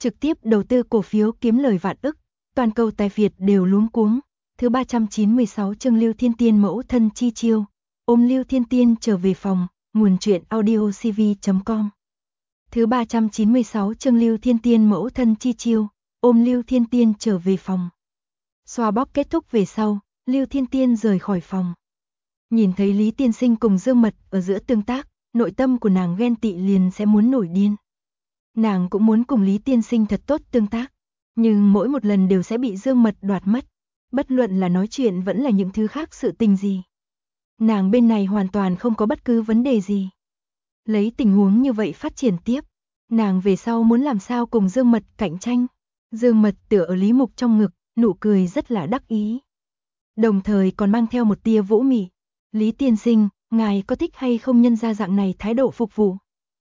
trực tiếp đầu tư cổ phiếu kiếm lời vạn ức, toàn cầu tài Việt đều luống cuống. Thứ 396 chương Lưu Thiên Tiên mẫu thân chi chiêu, ôm Lưu Thiên Tiên trở về phòng, nguồn truyện audiocv.com. Thứ 396 chương Lưu Thiên Tiên mẫu thân chi chiêu, ôm Lưu Thiên Tiên trở về phòng. Xoa bóp kết thúc về sau, Lưu Thiên Tiên rời khỏi phòng. Nhìn thấy Lý Tiên Sinh cùng Dương Mật ở giữa tương tác, nội tâm của nàng ghen tị liền sẽ muốn nổi điên. Nàng cũng muốn cùng Lý Tiên Sinh thật tốt tương tác, nhưng mỗi một lần đều sẽ bị Dương Mật đoạt mất, bất luận là nói chuyện vẫn là những thứ khác sự tình gì. Nàng bên này hoàn toàn không có bất cứ vấn đề gì. Lấy tình huống như vậy phát triển tiếp, nàng về sau muốn làm sao cùng Dương Mật cạnh tranh. Dương Mật tựa ở Lý Mục trong ngực, nụ cười rất là đắc ý. Đồng thời còn mang theo một tia vũ mị. Lý Tiên Sinh, ngài có thích hay không nhân ra dạng này thái độ phục vụ?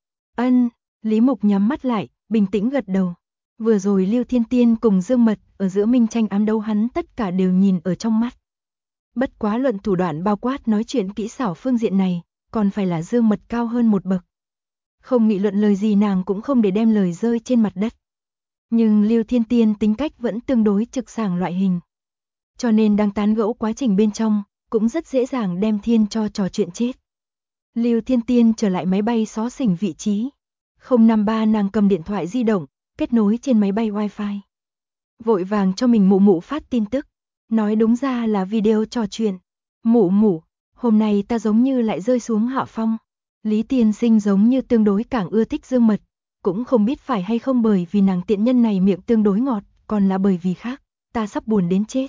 Ân, Lý Mục nhắm mắt lại, bình tĩnh gật đầu. Vừa rồi Lưu Thiên Tiên cùng Dương Mật ở giữa minh tranh ám đấu hắn tất cả đều nhìn ở trong mắt. Bất quá luận thủ đoạn bao quát nói chuyện kỹ xảo phương diện này, còn phải là Dương Mật cao hơn một bậc. Không nghị luận lời gì nàng cũng không để đem lời rơi trên mặt đất. Nhưng Lưu Thiên Tiên tính cách vẫn tương đối trực sảng loại hình. Cho nên đang tán gẫu quá trình bên trong, cũng rất dễ dàng đem Thiên cho trò chuyện chết. Lưu Thiên Tiên trở lại máy bay xó xỉnh vị trí. 053 nàng cầm điện thoại di động, kết nối trên máy bay wifi. Vội vàng cho mình mụ mụ phát tin tức. Nói đúng ra là video trò chuyện. Mụ mụ, hôm nay ta giống như lại rơi xuống hạ phong. Lý Tiên Sinh giống như tương đối càng ưa thích Dương Mật. Cũng không biết phải hay không bởi vì nàng tiện nhân này miệng tương đối ngọt, còn là bởi vì khác, ta sắp buồn đến chết.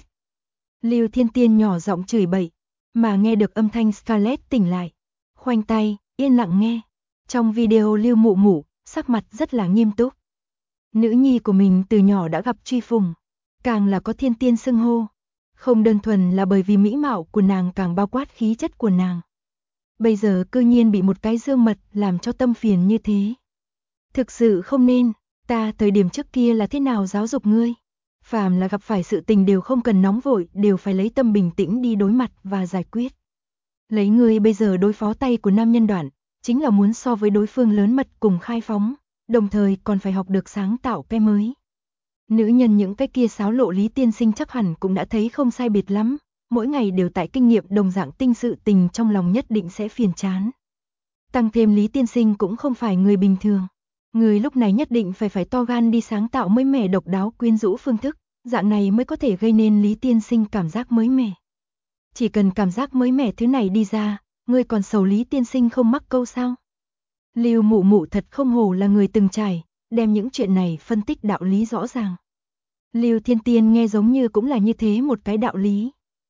Lưu Thiên Tiên nhỏ giọng chửi bậy, mà nghe được âm thanh Scarlett tỉnh lại. Khoanh tay, yên lặng nghe. Trong video Lưu mụ mụ, sắc mặt rất là nghiêm túc. Nữ nhi của mình từ nhỏ đã gặp truy phùng, càng là có Thiên Tiên xưng hô. Không đơn thuần là bởi vì mỹ mạo của nàng càng bao quát khí chất của nàng. Bây giờ cư nhiên bị một cái Dương Mật làm cho tâm phiền như thế. Thực sự không nên, ta thời điểm trước kia là thế nào giáo dục ngươi? Phàm là gặp phải sự tình đều không cần nóng vội, đều phải lấy tâm bình tĩnh đi đối mặt và giải quyết. Lấy ngươi bây giờ đối phó tay của nam nhân đoạn, chính là muốn so với đối phương lớn mật cùng khai phóng, đồng thời còn phải học được sáng tạo cái mới. Nữ nhân những cái kia xáo lộ Lý Tiên Sinh chắc hẳn cũng đã thấy không sai biệt lắm, mỗi ngày đều tại kinh nghiệm đồng dạng tinh sự tình trong lòng nhất định sẽ phiền chán. Tăng thêm Lý Tiên Sinh cũng không phải người bình thường. Người lúc này nhất định phải to gan đi sáng tạo mới mẻ độc đáo quyến rũ phương thức, dạng này mới có thể gây nên Lý Tiên Sinh cảm giác mới mẻ. Chỉ cần cảm giác mới mẻ thứ này đi ra, ngươi còn sầu Lý Tiên Sinh không mắc câu sao? Lưu mụ mụ thật không hổ là người từng trải, đem những chuyện này phân tích đạo lý rõ ràng. Lưu Thiên Tiên nghe giống như cũng là như thế một cái đạo lý.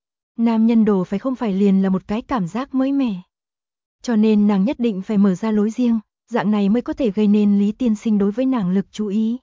Nam nhân đồ phải không phải liền là một cái cảm giác mới mẻ. Cho nên nàng nhất định phải mở ra lối riêng, dạng này mới có thể gây nên Lý Tiên Sinh đối với nàng lực chú ý.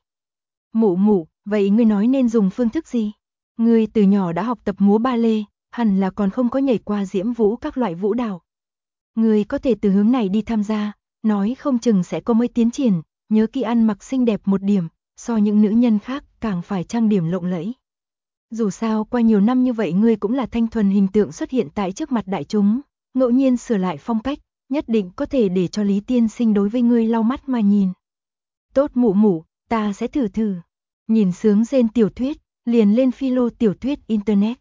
Mụ mụ, vậy ngươi nói nên dùng phương thức gì? Ngươi từ nhỏ đã học tập múa ba lê, hẳn là còn không có nhảy qua diễm vũ các loại vũ đạo. Ngươi có thể từ hướng này đi tham gia, nói không chừng sẽ có mới tiến triển, nhớ kỹ ăn mặc xinh đẹp một điểm, so những nữ nhân khác càng phải trang điểm lộng lẫy. Dù sao qua nhiều năm như vậy ngươi cũng là thanh thuần hình tượng xuất hiện tại trước mặt đại chúng, ngẫu nhiên sửa lại phong cách, nhất định có thể để cho Lý Tiên Sinh đối với ngươi lau mắt mà nhìn. Tốt mụ mụ, ta sẽ thử thử. Nhìn sướng rên tiểu thuyết, liền lên philo tiểu thuyết internet.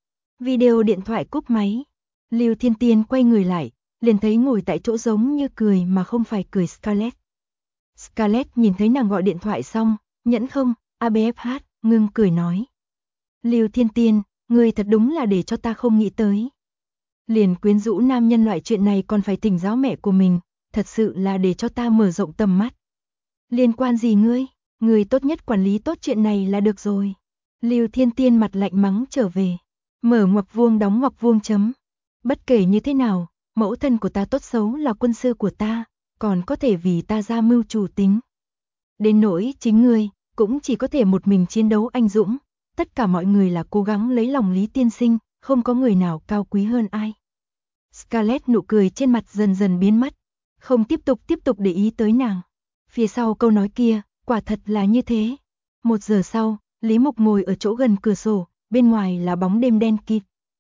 Video điện thoại cúp máy. Lưu Thiên Tiên quay người lại, liền thấy ngồi tại chỗ giống như cười mà không phải cười Scarlett. Scarlett nhìn thấy nàng gọi điện thoại xong, nhẫn không, ABFH, ngưng cười nói. Lưu Thiên Tiên, ngươi thật đúng là để cho ta không nghĩ tới. Liền quyến rũ nam nhân loại chuyện này còn phải thỉnh giáo mẹ của mình, thật sự là để cho ta mở rộng tầm mắt. Liên quan gì ngươi, ngươi tốt nhất quản lý tốt chuyện này là được rồi. Lưu Thiên Tiên mặt lạnh mắng trở về, mở ngoặc vuông đóng ngoặc vuông chấm. Bất kể như thế nào, mẫu thân của ta tốt xấu là quân sư của ta, còn có thể vì ta ra mưu chủ tính. Đến nỗi chính ngươi, cũng chỉ có thể một mình chiến đấu anh dũng, tất cả mọi người là cố gắng lấy lòng Lý Tiên Sinh, không có người nào cao quý hơn ai. Scarlett nụ cười trên mặt dần dần biến mất, không tiếp tục để ý tới nàng. Phía sau câu nói kia, quả thật là như thế. 1 giờ sau, Lý Mục ngồi ở chỗ gần cửa sổ, bên ngoài là bóng đêm đen kịt.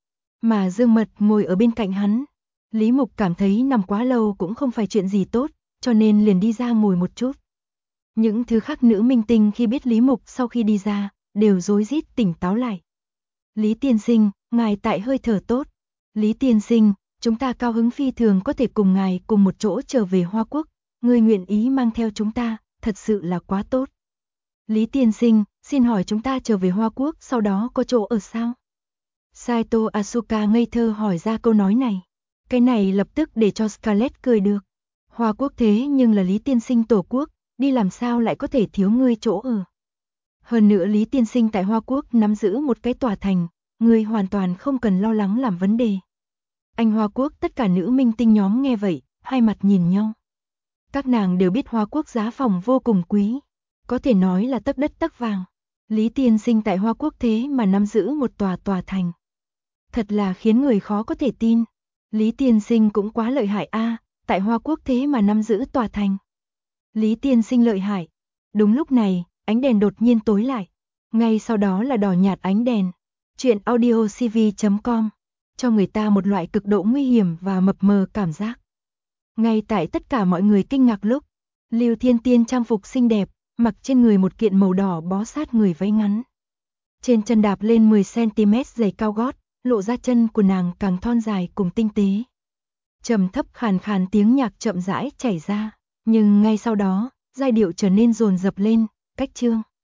Mà Dương Mật ngồi ở bên cạnh hắn. Lý Mục cảm thấy nằm quá lâu cũng không phải chuyện gì tốt, cho nên liền đi ra ngồi một chút. Những thứ khác nữ minh tinh khi biết Lý Mục sau khi đi ra, đều rối rít tỉnh táo lại. Lý tiên sinh, ngài tại hơi thở tốt. Lý tiên sinh, chúng ta cao hứng phi thường có thể cùng ngài cùng một chỗ trở về Hoa Quốc. Người nguyện ý mang theo chúng ta, thật sự là quá tốt. Lý tiên sinh, xin hỏi chúng ta trở về Hoa Quốc sau đó có chỗ ở sao? Saito Asuka ngây thơ hỏi ra câu nói này. Cái này lập tức để cho Scarlett cười được. Hoa Quốc thế nhưng là Lý tiên sinh tổ quốc, đi làm sao lại có thể thiếu ngươi chỗ ở. Hơn nữa Lý tiên sinh tại Hoa Quốc nắm giữ một cái tòa thành, ngươi hoàn toàn không cần lo lắng làm vấn đề. Anh Hoa Quốc tất cả nữ minh tinh nhóm nghe vậy, hai mặt nhìn nhau. Các nàng đều biết Hoa Quốc giá phòng vô cùng quý, có thể nói là tấc đất tấc vàng. Lý tiên sinh tại Hoa Quốc thế mà nắm giữ một tòa thành. Thật là khiến người khó có thể tin. Lý tiên sinh cũng quá lợi hại a, tại Hoa Quốc thế mà nắm giữ tòa thành. Lý tiên sinh lợi hại. Đúng lúc này, ánh đèn đột nhiên tối lại. Ngay sau đó là đỏ nhạt ánh đèn. Chuyện audiocv.com cho người ta một loại cực độ nguy hiểm và mập mờ cảm giác. Ngay tại tất cả mọi người kinh ngạc lúc, Lưu Thiên Tiên trang phục xinh đẹp, mặc trên người một kiện màu đỏ bó sát người váy ngắn. Trên chân đạp lên 10cm giày cao gót, lộ ra chân của nàng càng thon dài cùng tinh tế. Trầm thấp khàn khàn tiếng nhạc chậm rãi chảy ra, nhưng ngay sau đó, giai điệu trở nên dồn dập lên, cách chương.